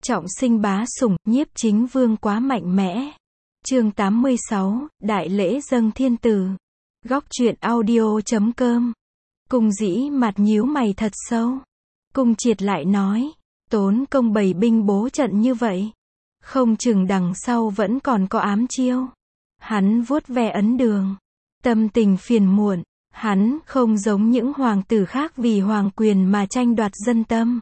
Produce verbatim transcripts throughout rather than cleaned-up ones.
Trọng sinh bá sủng, nhiếp chính vương quá mạnh mẽ. Chương tám mươi sáu, Đại lễ dâng thiên tử. Góc truyện audio chấm com. Cung Dĩ mặt nhíu mày thật sâu. Cung Triệt lại nói, tốn công bày binh bố trận như vậy, không chừng đằng sau vẫn còn có ám chiêu. Hắn vuốt ve ấn đường, tâm tình phiền muộn. Hắn không giống những hoàng tử khác vì hoàng quyền mà tranh đoạt dân tâm.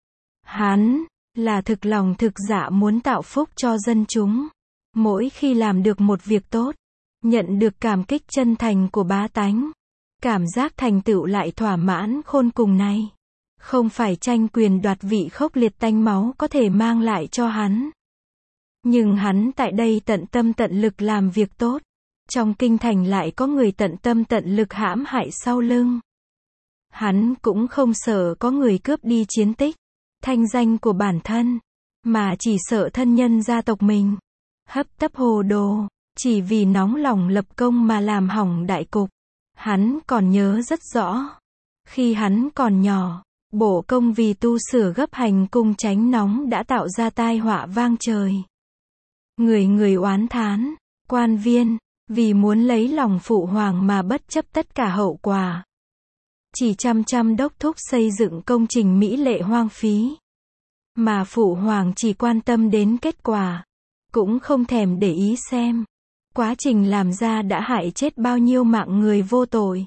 Hắn là thực lòng thực dạ muốn tạo phúc cho dân chúng. Mỗi khi làm được một việc tốt, nhận được cảm kích chân thành của bá tánh, cảm giác thành tựu lại thỏa mãn khôn cùng này, không phải tranh quyền đoạt vị khốc liệt tanh máu có thể mang lại cho hắn. Nhưng hắn tại đây tận tâm tận lực làm việc tốt, trong kinh thành lại có người tận tâm tận lực hãm hại sau lưng. Hắn cũng không sợ có người cướp đi chiến tích, thanh danh của bản thân, mà chỉ sợ thân nhân gia tộc mình hấp tấp hồ đồ, chỉ vì nóng lòng lập công mà làm hỏng đại cục. Hắn còn nhớ rất rõ, khi hắn còn nhỏ, bổ công vì tu sửa gấp hành cung tránh nóng đã tạo ra tai họa vang trời. Người người oán thán, quan viên vì muốn lấy lòng phụ hoàng mà bất chấp tất cả hậu quả, chỉ chăm chăm đốc thúc xây dựng công trình mỹ lệ hoang phí, mà phụ hoàng chỉ quan tâm đến kết quả, cũng không thèm để ý xem quá trình làm ra đã hại chết bao nhiêu mạng người vô tội.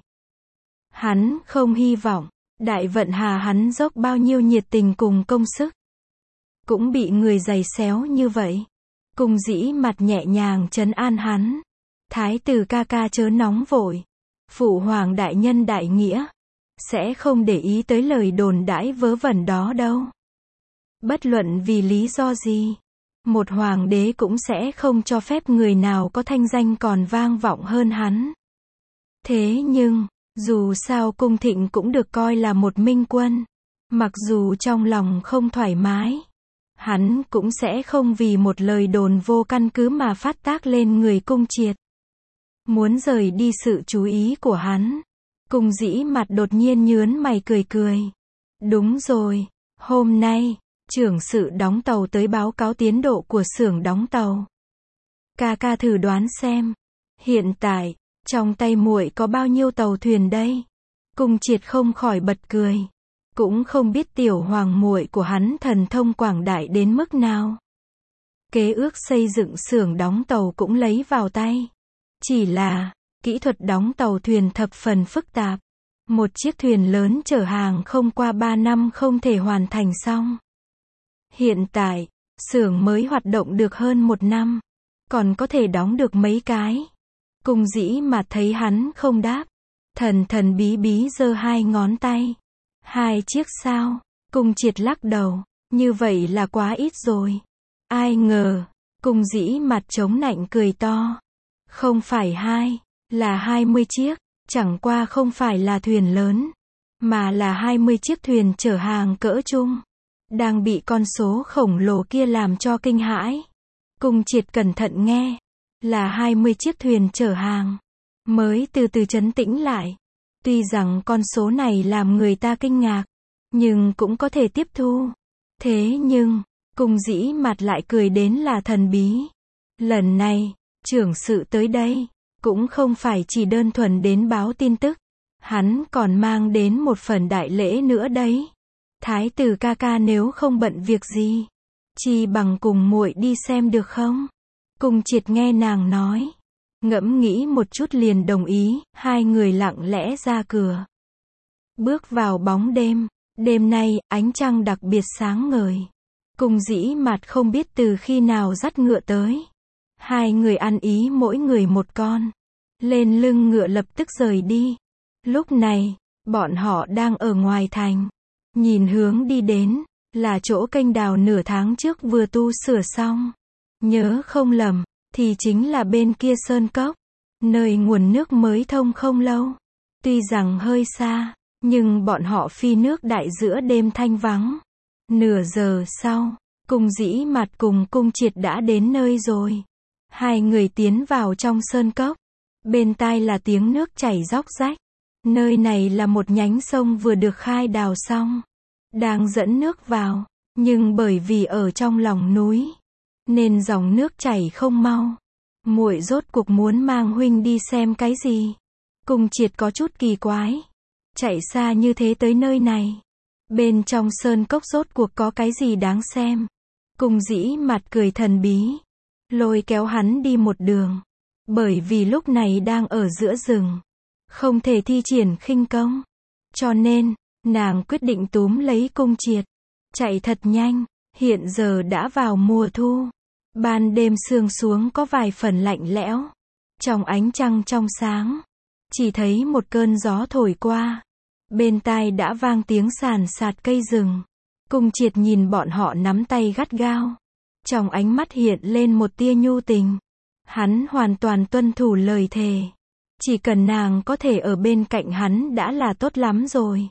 Hắn không hy vọng đại vận hà hắn dốc bao nhiêu nhiệt tình cùng công sức cũng bị người giày xéo như vậy. Cung Dĩ mặt nhẹ nhàng trấn an hắn, thái tử ca ca chớ nóng vội, phụ hoàng đại nhân đại nghĩa sẽ không để ý tới lời đồn đãi vớ vẩn đó đâu. Bất luận vì lý do gì, một hoàng đế cũng sẽ không cho phép người nào có thanh danh còn vang vọng hơn hắn. Thế nhưng, dù sao Cung Thịnh cũng được coi là một minh quân, mặc dù trong lòng không thoải mái, hắn cũng sẽ không vì một lời đồn vô căn cứ mà phát tác lên người Cung Triệt. Muốn rời đi sự chú ý của hắn, Cung Dĩ mặt đột nhiên nhướng mày cười cười. Đúng rồi, hôm nay trưởng sự đóng tàu tới báo cáo tiến độ của xưởng đóng tàu. Ca ca thử đoán xem, hiện tại trong tay muội có bao nhiêu tàu thuyền đây? Cung Triệt không khỏi bật cười, cũng không biết tiểu hoàng muội của hắn thần thông quảng đại đến mức nào. Kế ước xây dựng xưởng đóng tàu cũng lấy vào tay, chỉ là kỹ thuật đóng tàu thuyền thập phần phức tạp, một chiếc thuyền lớn chở hàng không qua ba năm không thể hoàn thành xong. Hiện tại, xưởng mới hoạt động được hơn một năm, còn có thể đóng được mấy cái. Cung Dĩ mà thấy hắn không đáp, thần thần bí bí giơ hai ngón tay. Hai chiếc sao? Cung Triệt lắc đầu, như vậy là quá ít rồi. Ai ngờ, Cung Dĩ mặt chống nạnh cười to. Không phải hai, là hai mươi chiếc, chẳng qua không phải là thuyền lớn, mà là hai mươi chiếc thuyền chở hàng cỡ trung, đang bị con số khổng lồ kia làm cho kinh hãi. Cung Triệt cẩn thận nghe, là hai mươi chiếc thuyền chở hàng, mới từ từ trấn tĩnh lại. Tuy rằng con số này làm người ta kinh ngạc, nhưng cũng có thể tiếp thu. Thế nhưng, Cung Dĩ mặt lại cười đến là thần bí. Lần này, trưởng sự tới đây, cũng không phải chỉ đơn thuần đến báo tin tức, hắn còn mang đến một phần đại lễ nữa đấy. Thái tử ca ca nếu không bận việc gì, chi bằng cùng muội đi xem được không? Cung Triệt nghe nàng nói, ngẫm nghĩ một chút liền đồng ý. Hai người lặng lẽ ra cửa, bước vào bóng đêm. Đêm nay, ánh trăng đặc biệt sáng ngời. Cung Dĩ mặt không biết từ khi nào dắt ngựa tới. Hai người ăn ý mỗi người một con, lên lưng ngựa lập tức rời đi. Lúc này, bọn họ đang ở ngoài thành. Nhìn hướng đi đến, là chỗ kênh đào nửa tháng trước vừa tu sửa xong. Nhớ không lầm, thì chính là bên kia sơn cốc, nơi nguồn nước mới thông không lâu. Tuy rằng hơi xa, nhưng bọn họ phi nước đại giữa đêm thanh vắng. Nửa giờ sau, Cung Dĩ mặt cùng Cung Triệt đã đến nơi rồi. Hai người tiến vào trong sơn cốc. Bên tai là tiếng nước chảy róc rách. Nơi này là một nhánh sông vừa được khai đào xong, đang dẫn nước vào. Nhưng bởi vì ở trong lòng núi, nên dòng nước chảy không mau. Muội rốt cuộc muốn mang huynh đi xem cái gì? Cung Triệt có chút kỳ quái. Chạy xa như thế tới nơi này. Bên trong sơn cốc rốt cuộc có cái gì đáng xem? Cung Dĩ Mạt cười thần bí. Lôi kéo hắn đi một đường. Bởi vì lúc này đang ở giữa rừng. Không thể thi triển khinh công. Cho nên, nàng quyết định túm lấy Cung Triệt. Chạy thật nhanh. Hiện giờ đã vào mùa thu. Ban đêm sương xuống có vài phần lạnh lẽo. Trong ánh trăng trong sáng. Chỉ thấy một cơn gió thổi qua. Bên tai đã vang tiếng sàn sạt cây rừng. Cung Triệt nhìn bọn họ nắm tay gắt gao. Trong ánh mắt hiện lên một tia nhu tình. Hắn hoàn toàn tuân thủ lời thề. Chỉ cần nàng có thể ở bên cạnh hắn đã là tốt lắm rồi.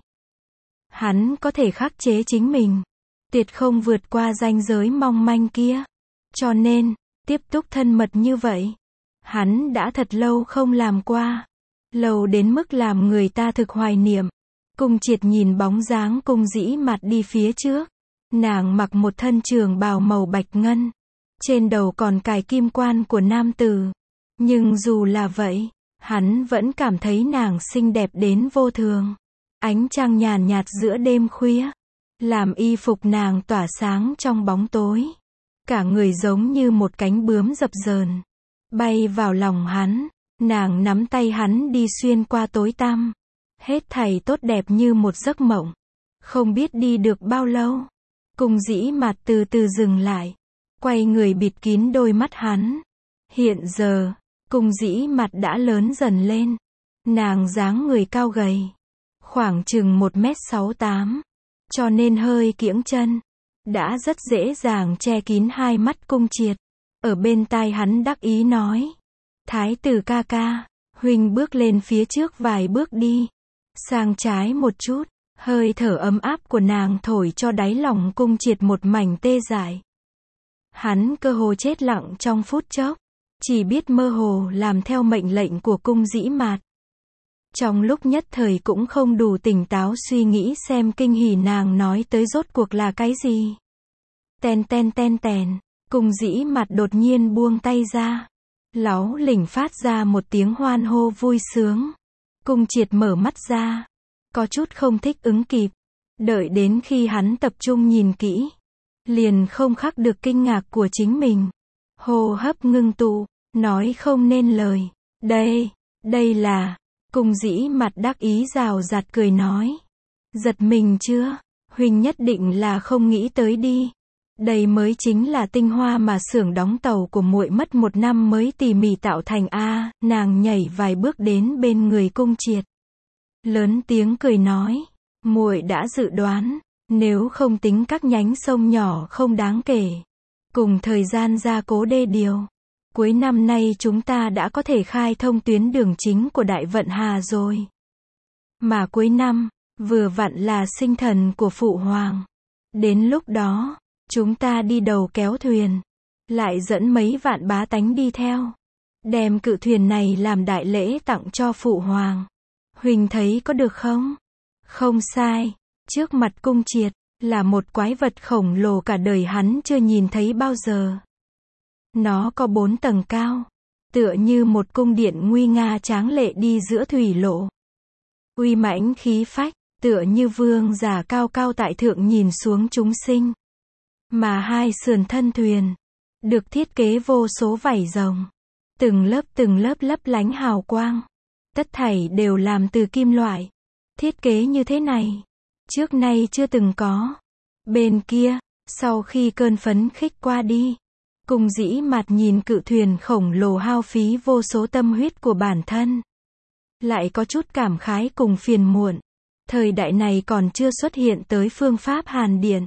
Hắn có thể khắc chế chính mình. Tuyệt không vượt qua ranh giới mong manh kia. Cho nên, tiếp tục thân mật như vậy. Hắn đã thật lâu không làm qua. Lâu đến mức làm người ta thực hoài niệm. Cung Triệt nhìn bóng dáng Cung Dĩ Mạt đi phía trước. Nàng mặc một thân trường bào màu bạch ngân. Trên đầu còn cài kim quan của nam tử. Nhưng dù là vậy, hắn vẫn cảm thấy nàng xinh đẹp đến vô thường. Ánh trăng nhàn nhạt giữa đêm khuya. Làm y phục nàng tỏa sáng trong bóng tối. Cả người giống như một cánh bướm dập dờn. Bay vào lòng hắn. Nàng nắm tay hắn đi xuyên qua tối tăm. Hết thảy tốt đẹp như một giấc mộng. Không biết đi được bao lâu. Cung Dĩ Mạt từ từ dừng lại. Quay người bịt kín đôi mắt hắn. Hiện giờ, Cung Dĩ Mạt đã lớn dần lên. Nàng dáng người cao gầy. Khoảng chừng một mét sáu tám. Cho nên hơi kiễng chân. Đã rất dễ dàng che kín hai mắt Cung Triệt. Ở bên tai hắn đắc ý nói. Thái tử ca ca, huynh bước lên phía trước vài bước đi. Sang trái một chút. Hơi thở ấm áp của nàng thổi cho đáy lòng Cung Triệt một mảnh tê dại. Hắn cơ hồ chết lặng trong phút chốc. Chỉ biết mơ hồ làm theo mệnh lệnh của Cung Dĩ Mạt. Trong lúc nhất thời cũng không đủ tỉnh táo suy nghĩ xem kinh hỉ nàng nói tới rốt cuộc là cái gì. Ten ten ten tèn, Cung Dĩ Mạt đột nhiên buông tay ra. Láu lỉnh phát ra một tiếng hoan hô vui sướng. Cung Triệt mở mắt ra. Có chút không thích ứng kịp. Đợi đến khi hắn tập trung nhìn kỹ. Liền không khắc được kinh ngạc của chính mình. Hô hấp ngưng tụ. Nói không nên lời. Đây, đây là. Cung Dĩ Mạt đắc ý rào rạt cười nói. Giật mình chưa? Huynh nhất định là không nghĩ tới đi. Đây mới chính là tinh hoa mà xưởng đóng tàu của muội mất một năm mới tỉ mỉ tạo thành a. Nàng nhảy vài bước đến bên người Cung Triệt. Lớn tiếng cười nói. Muội đã dự đoán. Nếu không tính các nhánh sông nhỏ không đáng kể. Cùng thời gian gia cố đê điều. Cuối năm nay chúng ta đã có thể khai thông tuyến đường chính của Đại Vận Hà rồi. Mà cuối năm, vừa vặn là sinh thần của Phụ Hoàng. Đến lúc đó, chúng ta đi đầu kéo thuyền. Lại dẫn mấy vạn bá tánh đi theo. Đem cự thuyền này làm đại lễ tặng cho Phụ Hoàng. Huỳnh thấy có được không? Không sai. Trước mặt Cung Triệt, là một quái vật khổng lồ cả đời hắn chưa nhìn thấy bao giờ. Nó có bốn tầng cao. Tựa như một cung điện nguy nga tráng lệ đi giữa thủy lộ. Uy mãnh khí phách, tựa như vương giả cao cao tại thượng nhìn xuống chúng sinh. Mà hai sườn thân thuyền, được thiết kế vô số vảy rồng. Từng lớp từng lớp lấp lánh hào quang. Tất thảy đều làm từ kim loại. Thiết kế như thế này, trước nay chưa từng có. Bên kia, sau khi cơn phấn khích qua đi, Cung Dĩ Mạt nhìn cự thuyền khổng lồ hao phí vô số tâm huyết của bản thân. Lại có chút cảm khái cùng phiền muộn. Thời đại này còn chưa xuất hiện tới phương pháp hàn điện.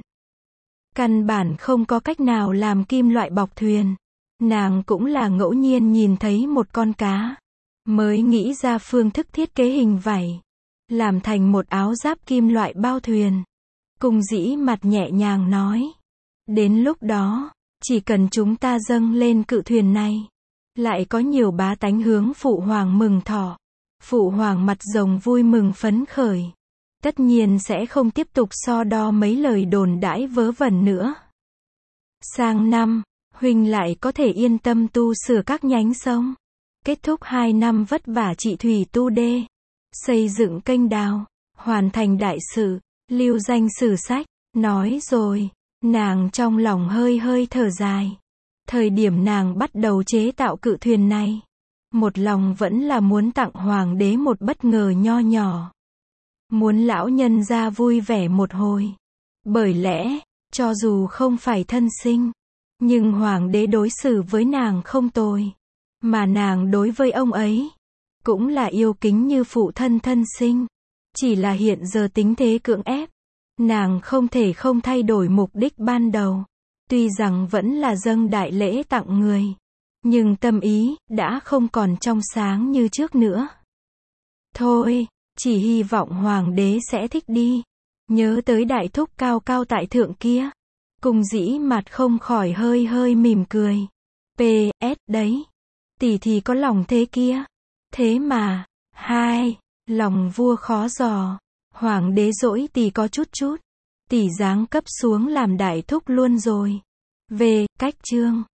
Căn bản không có cách nào làm kim loại bọc thuyền. Nàng cũng là ngẫu nhiên nhìn thấy một con cá. Mới nghĩ ra phương thức thiết kế hình vảy. Làm thành một áo giáp kim loại bao thuyền. Cung Dĩ Mạt nhẹ nhàng nói. Đến lúc đó, chỉ cần chúng ta dâng lên cự thuyền này. Lại có nhiều bá tánh hướng Phụ Hoàng mừng thọ. Phụ Hoàng mặt rồng vui mừng phấn khởi. Tất nhiên sẽ không tiếp tục so đo mấy lời đồn đãi vớ vẩn nữa. Sang năm, huynh lại có thể yên tâm tu sửa các nhánh sông. Kết thúc hai năm vất vả trị thủy tu đê, xây dựng kênh đào, hoàn thành đại sự, lưu danh sử sách. Nói rồi, nàng trong lòng hơi hơi thở dài. Thời điểm nàng bắt đầu chế tạo cự thuyền này, một lòng vẫn là muốn tặng hoàng đế một bất ngờ nho nhỏ. Muốn lão nhân gia vui vẻ một hồi. Bởi lẽ, cho dù không phải thân sinh, nhưng hoàng đế đối xử với nàng không tồi. Mà nàng đối với ông ấy, cũng là yêu kính như phụ thân thân sinh. Chỉ là hiện giờ tính thế cưỡng ép, nàng không thể không thay đổi mục đích ban đầu. Tuy rằng vẫn là dâng đại lễ tặng người, nhưng tâm ý, đã không còn trong sáng như trước nữa. Thôi, chỉ hy vọng hoàng đế sẽ thích đi. Nhớ tới đại thúc cao cao tại thượng kia. Cùng dĩ mặt không khỏi hơi hơi mỉm cười. pê ét đấy. Tỷ thì có lòng thế kia. Thế mà, hai, lòng vua khó dò. Hoàng đế dỗi tỷ có chút chút. Tỷ giáng cấp xuống làm đại thúc luôn rồi. Về, cách chương.